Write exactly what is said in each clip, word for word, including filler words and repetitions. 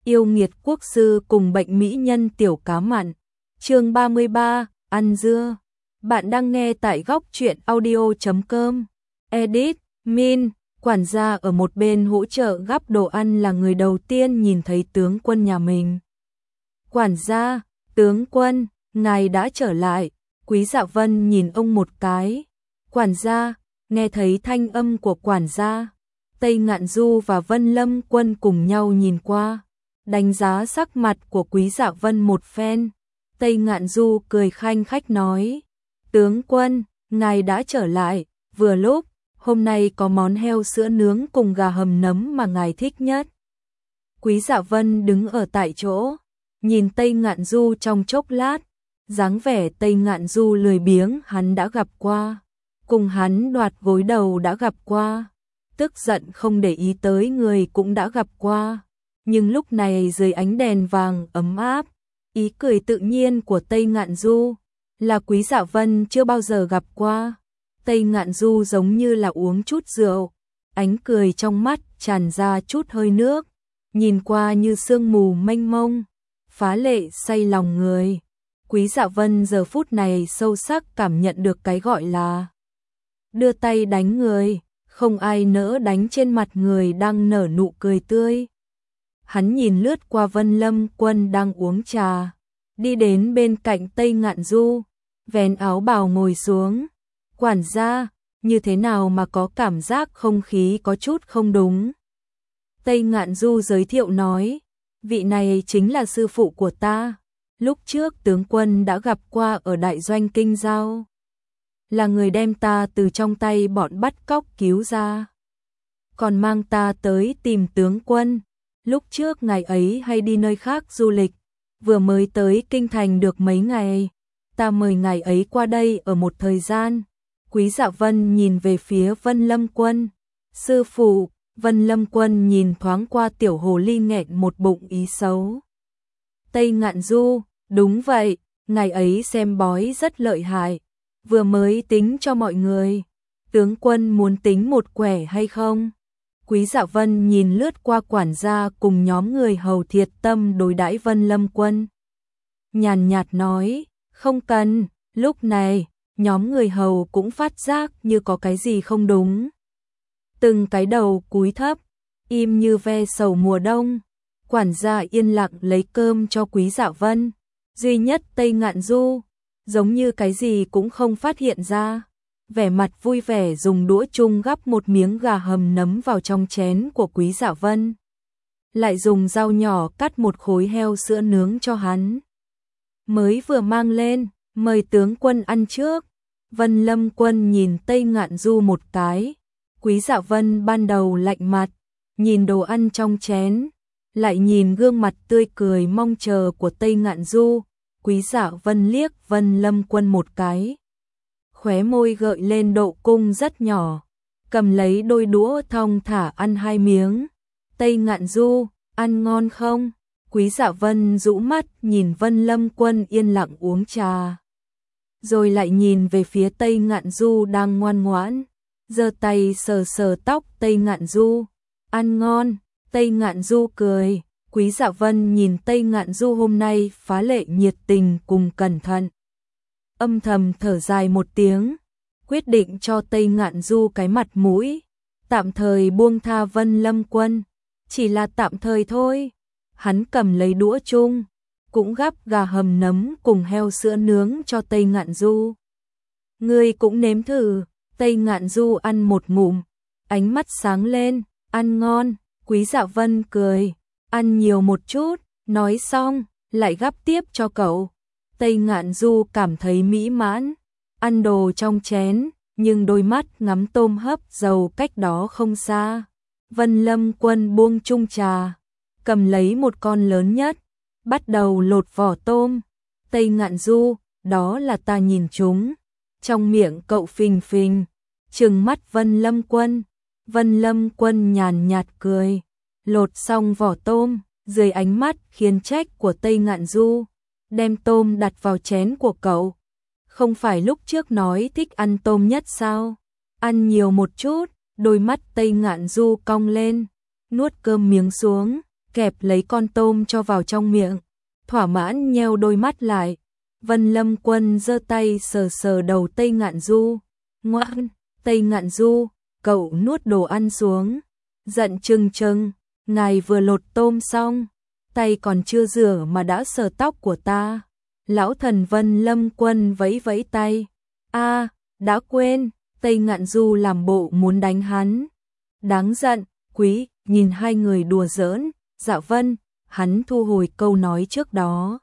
Yêu nghiệt quốc sư cùng bệnh mỹ nhân tiểu cá mặn. Chương ba mươi ba, ăn dưa. Bạn đang nghe tại góc truyện audio chấm com. Edit, Min, quản gia ở một bên hỗ trợ gắp đồ ăn là người đầu tiên nhìn thấy tướng quân nhà mình. Quản gia, tướng quân, ngài đã trở lại. Quý Dạ Vân nhìn ông một cái. Quản gia, nghe thấy thanh âm của quản gia. Tây Ngạn Du và Vân Lâm Quân cùng nhau nhìn qua, đánh giá sắc mặt của Quý Dạ Vân một phen. Tây Ngạn Du cười khanh khách nói, tướng quân, ngài đã trở lại, vừa lúc, hôm nay có món heo sữa nướng cùng gà hầm nấm mà ngài thích nhất. Quý Dạ Vân đứng ở tại chỗ, nhìn Tây Ngạn Du trong chốc lát, dáng vẻ Tây Ngạn Du lười biếng hắn đã gặp qua, cùng hắn đoạt gối đầu đã gặp qua, tức giận không để ý tới người cũng đã gặp qua. Nhưng lúc này dưới ánh đèn vàng ấm áp, ý cười tự nhiên của Tây Ngạn Du là Quý Dạ Vân chưa bao giờ gặp qua. Tây Ngạn Du giống như là uống chút rượu, ánh cười trong mắt tràn ra chút hơi nước, nhìn qua như sương mù mênh mông, phá lệ say lòng người. Quý Dạ Vân giờ phút này sâu sắc cảm nhận được cái gọi là đưa tay đánh người, không ai nỡ đánh trên mặt người đang nở nụ cười tươi. Hắn nhìn lướt qua Vân Lâm Quân đang uống trà, đi đến bên cạnh Tây Ngạn Du, vén áo bào ngồi xuống. Quản gia, như thế nào mà có cảm giác không khí có chút không đúng? Tây Ngạn Du giới thiệu nói, vị này chính là sư phụ của ta, lúc trước tướng quân đã gặp qua ở đại doanh Kinh Giao, là người đem ta từ trong tay bọn bắt cóc cứu ra, còn mang ta tới tìm tướng quân. Lúc trước ngày ấy hay đi nơi khác du lịch, vừa mới tới kinh thành được mấy ngày, ta mời ngày ấy qua đây ở một thời gian. Quý Dạ Vân nhìn về phía Vân Lâm Quân. Sư phụ, Vân Lâm Quân nhìn thoáng qua tiểu hồ ly nghẹn một bụng ý xấu. Tây Ngạn Du, đúng vậy, ngày ấy xem bói rất lợi hại, vừa mới tính cho mọi người. Tướng quân muốn tính một quẻ hay không? Quý Dạ Vân nhìn lướt qua quản gia cùng nhóm người hầu thiệt tâm đối đãi Vân Lâm Quân. Nhàn nhạt nói, không cần. Lúc này, nhóm người hầu cũng phát giác như có cái gì không đúng. Từng cái đầu cúi thấp, im như ve sầu mùa đông. Quản gia yên lặng lấy cơm cho Quý Dạ Vân. Duy nhất Tây Ngạn Du, giống như cái gì cũng không phát hiện ra. Vẻ mặt vui vẻ dùng đũa chung gắp một miếng gà hầm nấm vào trong chén của Quý Dạ Vân. Lại dùng dao nhỏ cắt một khối heo sữa nướng cho hắn. Mới vừa mang lên, mời tướng quân ăn trước. Vân Lâm Quân nhìn Tây Ngạn Du một cái. Quý Dạ Vân ban đầu lạnh mặt, nhìn đồ ăn trong chén, lại nhìn gương mặt tươi cười mong chờ của Tây Ngạn Du. Quý Dạ Vân liếc Vân Lâm Quân một cái, khóe môi gợi lên độ cung rất nhỏ, cầm lấy đôi đũa thong thả ăn hai miếng. Tây Ngạn Du, ăn ngon không? Quý Dạ Vân rũ mắt nhìn Vân Lâm Quân yên lặng uống trà, rồi lại nhìn về phía Tây Ngạn Du đang ngoan ngoãn, giơ tay sờ sờ tóc Tây Ngạn Du. Ăn ngon. Tây Ngạn Du cười. Quý Dạ Vân nhìn Tây Ngạn Du hôm nay phá lệ nhiệt tình cùng cẩn thận, âm thầm thở dài một tiếng, quyết định cho Tây Ngạn Du cái mặt mũi, tạm thời buông tha Vân Lâm Quân, chỉ là tạm thời thôi. Hắn cầm lấy đũa chung, cũng gắp gà hầm nấm cùng heo sữa nướng cho Tây Ngạn Du. Ngươi cũng nếm thử. Tây Ngạn Du ăn một ngụm, ánh mắt sáng lên, ăn ngon. Quý Dạ Vân cười, ăn nhiều một chút. Nói xong, lại gắp tiếp cho cậu. Tây Ngạn Du cảm thấy mỹ mãn, ăn đồ trong chén, nhưng đôi mắt ngắm tôm hấp dầu cách đó không xa. Vân Lâm Quân buông chung trà, cầm lấy một con lớn nhất, bắt đầu lột vỏ tôm. Tây Ngạn Du, đó là ta nhìn chúng. Trong miệng cậu phình phình, trừng mắt Vân Lâm Quân. Vân Lâm Quân nhàn nhạt cười, lột xong vỏ tôm, dưới ánh mắt khiển trách của Tây Ngạn Du, đem tôm đặt vào chén của cậu. Không phải lúc trước nói thích ăn tôm nhất sao? Ăn nhiều một chút. Đôi mắt Tây Ngạn Du cong lên, nuốt cơm miếng xuống, kẹp lấy con tôm cho vào trong miệng, thỏa mãn nheo đôi mắt lại. Vân Lâm Quân giơ tay sờ sờ đầu Tây Ngạn Du. Ngoan, Tây Ngạn Du, cậu nuốt đồ ăn xuống. Giận trừng trừng, ngài vừa lột tôm xong, tay còn chưa rửa mà đã sờ tóc của ta. Lão thần Vân Lâm Quân vẫy vẫy tay. A, à, đã quên, Tây Ngạn Du làm bộ muốn đánh hắn. Đáng giận, Quý, nhìn hai người đùa giỡn, Dạ Vân, hắn thu hồi câu nói trước đó.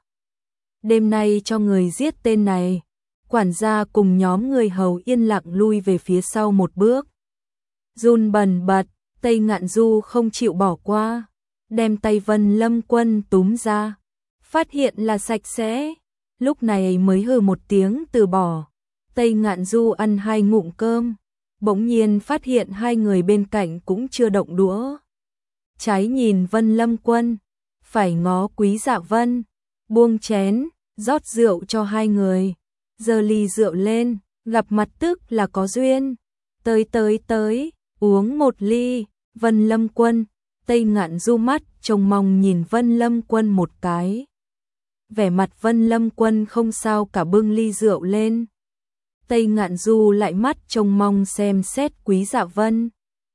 Đêm nay cho người giết tên này. Quản gia cùng nhóm người hầu yên lặng lui về phía sau một bước. Run bần bật, Tây Ngạn Du không chịu bỏ qua, đem tay Vân Lâm Quân túm ra, phát hiện là sạch sẽ, lúc này mới hừ một tiếng từ bỏ. Tây Ngạn Du ăn hai ngụm cơm, bỗng nhiên phát hiện hai người bên cạnh cũng chưa động đũa. Trái nhìn Vân Lâm Quân, phải ngó Quý Dạ Vân, buông chén, rót rượu cho hai người, giơ ly rượu lên, gặp mặt tức là có duyên. Tới tới tới, uống một ly. Vân Lâm Quân, Tây Ngạn Du mắt trông mong nhìn Vân Lâm Quân một cái. Vẻ mặt Vân Lâm Quân không sao cả bưng ly rượu lên. Tây Ngạn Du lại mắt trông mong xem xét Quý Dạ Vân.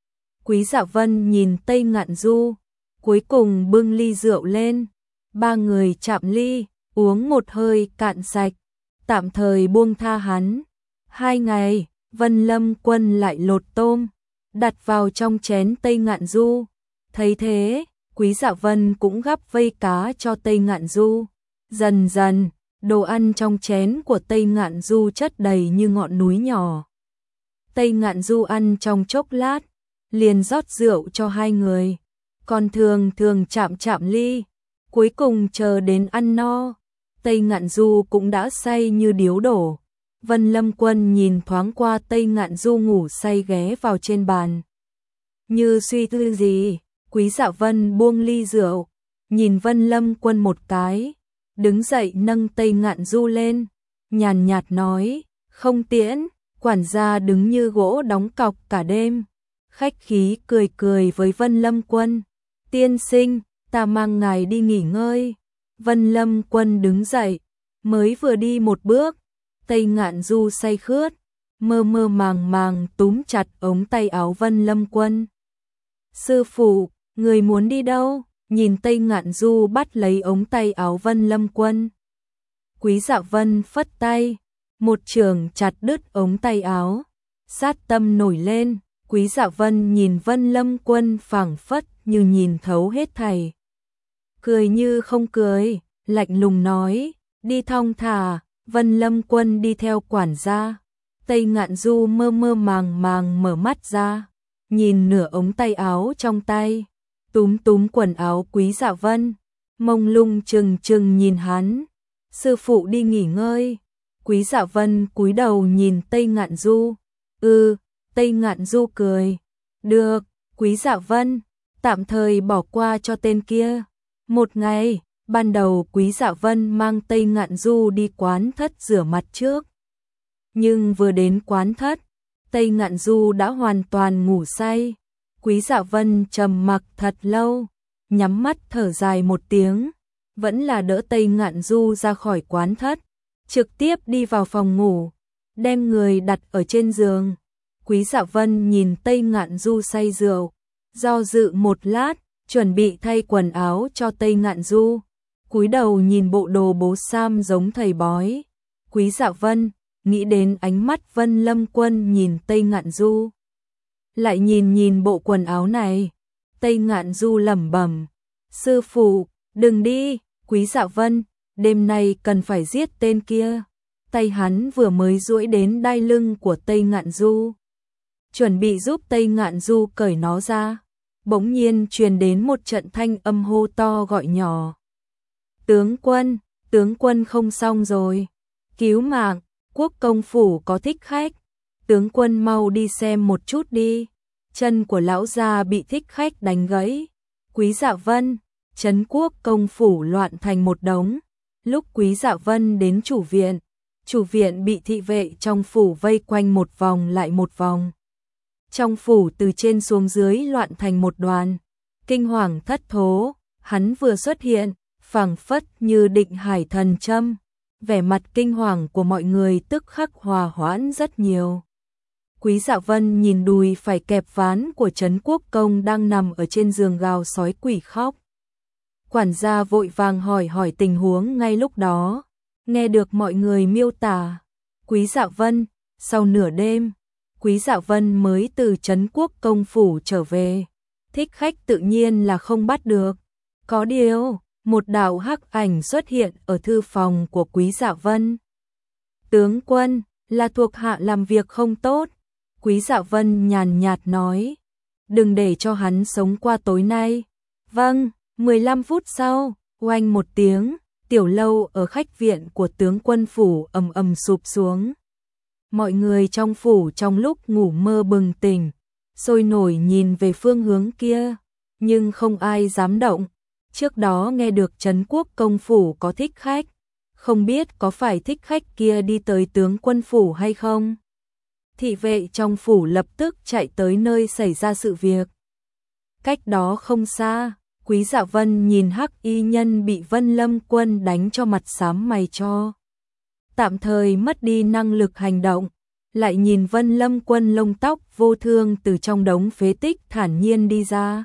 Quý Dạ Vân nhìn Tây Ngạn Du, cuối cùng bưng ly rượu lên. Ba người chạm ly, uống một hơi cạn sạch, tạm thời buông tha hắn. Hai ngày, Vân Lâm Quân lại lột tôm, đặt vào trong chén Tây Ngạn Du. Thấy thế, Quý Dạ Vân cũng gắp vây cá cho Tây Ngạn Du. Dần dần, đồ ăn trong chén của Tây Ngạn Du chất đầy như ngọn núi nhỏ. Tây Ngạn Du ăn trong chốc lát, liền rót rượu cho hai người, còn thường thường chạm chạm ly. Cuối cùng chờ đến ăn no, Tây Ngạn Du cũng đã say như điếu đổ. Vân Lâm Quân nhìn thoáng qua Tây Ngạn Du ngủ say ghé vào trên bàn. Như suy tư gì, Quý Dạ Vân buông ly rượu, nhìn Vân Lâm Quân một cái, đứng dậy nâng Tây Ngạn Du lên, nhàn nhạt nói, không tiễn. Quản gia đứng như gỗ đóng cọc cả đêm, khách khí cười cười với Vân Lâm Quân. Tiên sinh, ta mang ngài đi nghỉ ngơi. Vân Lâm Quân đứng dậy, mới vừa đi một bước, Tây Ngạn Du say khướt, mơ mơ màng màng túm chặt ống tay áo Vân Lâm Quân. Sư phụ, người muốn đi đâu? Nhìn Tây Ngạn Du bắt lấy ống tay áo Vân Lâm Quân. Quý Dạ Vân phất tay, một trường chặt đứt ống tay áo. Sát tâm nổi lên, Quý Dạ Vân nhìn Vân Lâm Quân phảng phất như nhìn thấu hết thảy. Cười như không cười, lạnh lùng nói, đi thong thả. Vân Lâm Quân đi theo quản gia. Tây Ngạn Du mơ mơ màng màng mở mắt ra, nhìn nửa ống tay áo trong tay, túm túm quần áo Quý Dạ Vân, mông lung trừng trừng nhìn hắn. Sư phụ đi nghỉ ngơi. Quý Dạ Vân cúi đầu nhìn Tây Ngạn Du. Ừ, Tây Ngạn Du cười. Được, Quý Dạ Vân, tạm thời bỏ qua cho tên kia. Một ngày, ban đầu Quý Dạ Vân mang Tây Ngạn Du đi quán thất rửa mặt trước. Nhưng vừa đến quán thất, Tây Ngạn Du đã hoàn toàn ngủ say. Quý Dạ Vân trầm mặc thật lâu, nhắm mắt thở dài một tiếng, vẫn là đỡ Tây Ngạn Du ra khỏi quán thất, trực tiếp đi vào phòng ngủ, đem người đặt ở trên giường. Quý Dạ Vân nhìn Tây Ngạn Du say rượu, do dự một lát, chuẩn bị thay quần áo cho Tây Ngạn Du, cúi đầu nhìn bộ đồ bố sam giống thầy bói. Quý Dạ Vân nghĩ đến ánh mắt Vân Lâm Quân nhìn Tây Ngạn Du, lại nhìn nhìn bộ quần áo này. Tây Ngạn Du lẩm bẩm, sư phụ, đừng đi. Quý Dạ Vân, đêm nay cần phải giết tên kia. Tay hắn vừa mới duỗi đến đai lưng của Tây Ngạn Du, chuẩn bị giúp Tây Ngạn Du cởi nó ra, bỗng nhiên truyền đến một trận thanh âm hô to gọi nhỏ. Tướng quân, tướng quân không xong rồi. Cứu mạng, Quốc công phủ có thích khách. Tướng quân mau đi xem một chút đi. Chân của lão gia bị thích khách đánh gãy. Quý Dạ Vân, trấn Quốc công phủ loạn thành một đống. Lúc Quý Dạ Vân đến chủ viện, chủ viện bị thị vệ trong phủ vây quanh một vòng lại một vòng. Trong phủ từ trên xuống dưới loạn thành một đoàn, kinh hoàng thất thố, Hắn vừa xuất hiện, phảng phất như định hải thần châm, vẻ mặt kinh hoàng của mọi người tức khắc hòa hoãn rất nhiều. Quý Dạ Vân nhìn đùi phải kẹp ván của Trấn Quốc Công đang nằm ở trên giường gào sói quỷ khóc. Quản gia vội vàng hỏi hỏi tình huống ngay lúc đó, nghe được mọi người miêu tả. Quý Dạ Vân, sau nửa đêm, Quý Dạ Vân mới từ Trấn Quốc Công phủ trở về. Thích khách tự nhiên là không bắt được. Có điều, một đạo hắc ảnh xuất hiện ở thư phòng của Quý Dạ Vân. Tướng quân, là thuộc hạ làm việc không tốt. Quý Dạ Vân nhàn nhạt nói, đừng để cho hắn sống qua tối nay. Vâng, mười lăm phút sau, oanh một tiếng, tiểu lâu ở khách viện của tướng quân phủ ầm ầm sụp xuống. Mọi người trong phủ trong lúc ngủ mơ bừng tỉnh, sôi nổi nhìn về phương hướng kia, nhưng không ai dám động. Trước đó nghe được Trấn Quốc Công phủ có thích khách, không biết có phải thích khách kia đi tới tướng quân phủ hay không. Thị vệ trong phủ lập tức chạy tới nơi xảy ra sự việc. Cách đó không xa, Quý Dạ Vân nhìn hắc y nhân bị Vân Lâm Quân đánh cho mặt xám mày cho. Tạm thời mất đi năng lực hành động, lại nhìn Vân Lâm Quân lông tóc vô thương từ trong đống phế tích thản nhiên đi ra.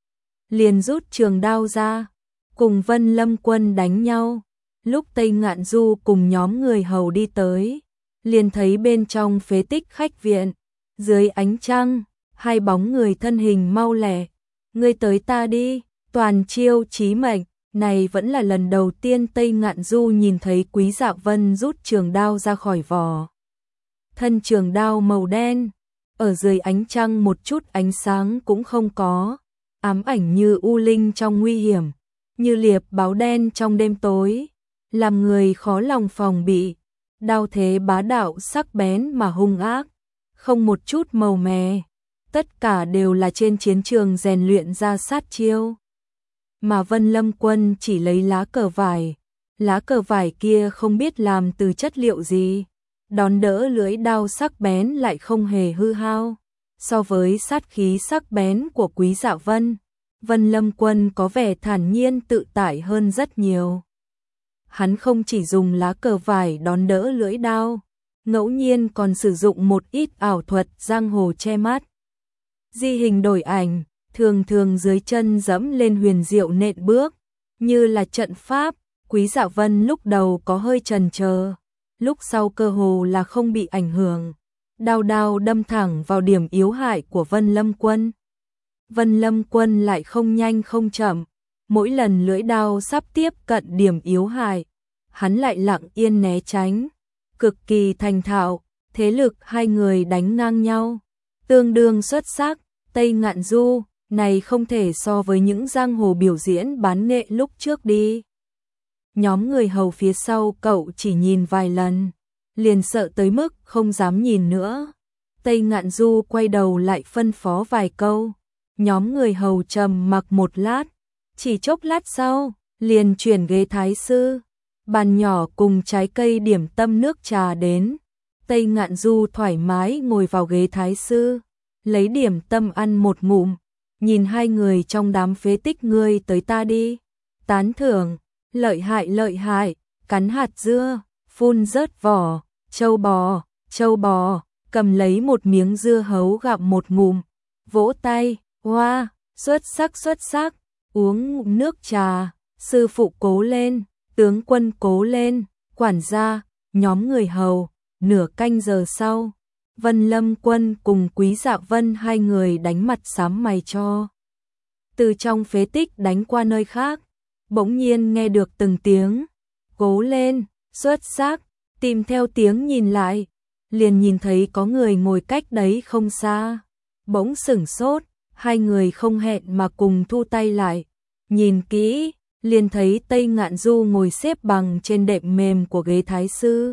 Liền rút trường đao ra, cùng Vân Lâm Quân đánh nhau. Lúc Tây Ngạn Du cùng nhóm người hầu đi tới, liền thấy bên trong phế tích khách viện, dưới ánh trăng, hai bóng người thân hình mau lẹ. Ngươi tới ta đi, toàn chiêu chí mệnh. Này vẫn là lần đầu tiên Tây Ngạn Du nhìn thấy Quý Dạ Vân rút trường đao ra khỏi vỏ. Thân trường đao màu đen, ở dưới ánh trăng một chút ánh sáng cũng không có, ám ảnh như u linh trong nguy hiểm, như liệp báo đen trong đêm tối, làm người khó lòng phòng bị. Đao thế bá đạo sắc bén mà hung ác, không một chút màu mè, tất cả đều là trên chiến trường rèn luyện ra sát chiêu. Mà Vân Lâm Quân chỉ lấy lá cờ vải, lá cờ vải kia không biết làm từ chất liệu gì, đón đỡ lưỡi đao sắc bén lại không hề hư hao. So với sát khí sắc bén của Quý Dạ Vân, Vân Lâm Quân có vẻ thản nhiên tự tại hơn rất nhiều. Hắn không chỉ dùng lá cờ vải đón đỡ lưỡi đao, ngẫu nhiên còn sử dụng một ít ảo thuật giang hồ che mắt. Di hình đổi ảnh, thường thường dưới chân dẫm lên huyền diệu nện bước, như là trận pháp. Quý Dạ Vân lúc đầu có hơi chần chờ, lúc sau cơ hồ là không bị ảnh hưởng. Đao đao đâm thẳng vào điểm yếu hại của Vân Lâm Quân. Vân Lâm Quân lại không nhanh không chậm, mỗi lần lưỡi đao sắp tiếp cận điểm yếu hại, hắn lại lặng yên né tránh, cực kỳ thành thạo. Thế lực hai người đánh ngang nhau, tương đương xuất sắc. Tây Ngạn Du này không thể so với những giang hồ biểu diễn bán nghệ lúc trước đi. Nhóm người hầu phía sau cậu chỉ nhìn vài lần, liền sợ tới mức không dám nhìn nữa. Tây Ngạn Du quay đầu lại phân phó vài câu, nhóm người hầu trầm mặc một lát, chỉ chốc lát sau, liền chuyển ghế thái sư, bàn nhỏ cùng trái cây điểm tâm nước trà đến. Tây Ngạn Du thoải mái ngồi vào ghế thái sư, lấy điểm tâm ăn một ngụm, nhìn hai người trong đám phế tích. Ngươi tới ta đi, tán thưởng, lợi hại lợi hại, cắn hạt dưa, phun rớt vỏ, châu bò, châu bò, cầm lấy một miếng dưa hấu gặm một ngụm, vỗ tay, hoa, xuất sắc xuất sắc, uống ngụm nước trà, sư phụ cố lên, tướng quân cố lên, quản gia, nhóm người hầu. Nửa canh giờ sau, Vân Lâm Quân cùng Quý Dạ Vân hai người đánh mặt xám mày cho. Từ trong phế tích đánh qua nơi khác, bỗng nhiên nghe được từng tiếng, cố lên, xuất sắc, tìm theo tiếng nhìn lại, liền nhìn thấy có người ngồi cách đấy không xa. Bỗng sửng sốt, hai người không hẹn mà cùng thu tay lại, nhìn kỹ, liền thấy Tây Ngạn Du ngồi xếp bằng trên đệm mềm của ghế thái sư.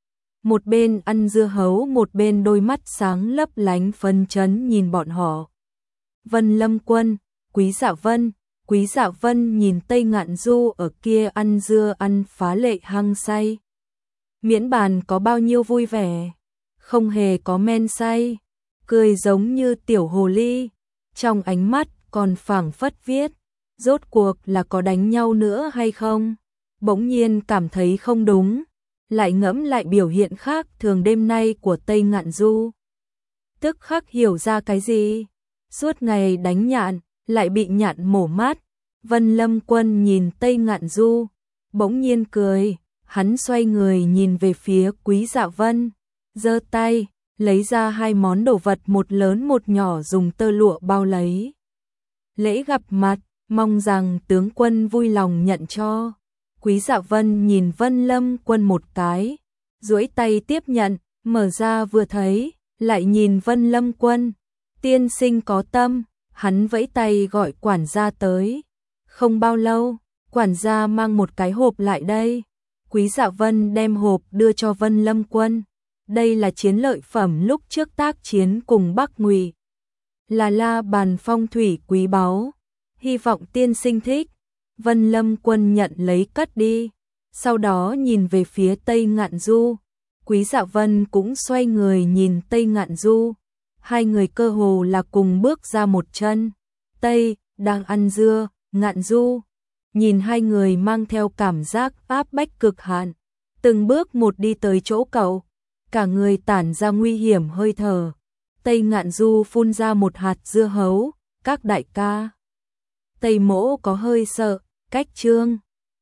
Một bên ăn dưa hấu, một bên đôi mắt sáng lấp lánh phấn chấn nhìn bọn họ. Vân Lâm Quân, Quý Dạ Vân, Quý Dạ Vân nhìn Tây Ngạn Du ở kia ăn dưa ăn phá lệ hăng say. Miễn bàn có bao nhiêu vui vẻ, không hề có men say, cười giống như tiểu hồ ly, trong ánh mắt còn phảng phất viết, rốt cuộc là có đánh nhau nữa hay không? Bỗng nhiên cảm thấy không đúng, lại ngẫm lại biểu hiện khác thường đêm nay của Tây Ngạn Du. Tức khắc hiểu ra cái gì? Suốt ngày đánh nhạn, lại bị nhạn mổ mắt. Vân Lâm Quân nhìn Tây Ngạn Du, bỗng nhiên cười, hắn xoay người nhìn về phía Quý Dạ Vân, giơ tay, lấy ra hai món đồ vật một lớn một nhỏ dùng tơ lụa bao lấy. Lễ gặp mặt, mong rằng tướng quân vui lòng nhận cho. Quý Dạ Vân nhìn Vân Lâm Quân một cái, duỗi tay tiếp nhận, mở ra vừa thấy, lại nhìn Vân Lâm Quân, tiên sinh có tâm, hắn vẫy tay gọi quản gia tới. Không bao lâu, quản gia mang một cái hộp lại đây. Quý Dạ Vân đem hộp đưa cho Vân Lâm Quân. Đây là chiến lợi phẩm lúc trước tác chiến cùng Bắc Ngụy, là la bàn phong thủy quý báu, hy vọng tiên sinh thích. Vân Lâm Quân nhận lấy cất đi, sau đó nhìn về phía Tây Ngạn Du. Quý Dạ Vân cũng xoay người nhìn Tây Ngạn Du, hai người cơ hồ là cùng bước ra một chân. Tây đang ăn dưa, Ngạn Du nhìn hai người mang theo cảm giác áp bách cực hạn, từng bước một đi tới chỗ cậu, cả người tản ra nguy hiểm hơi thở. Tây Ngạn Du phun ra một hạt dưa hấu, các đại ca. Tây Mỗ có hơi sợ, cách trương.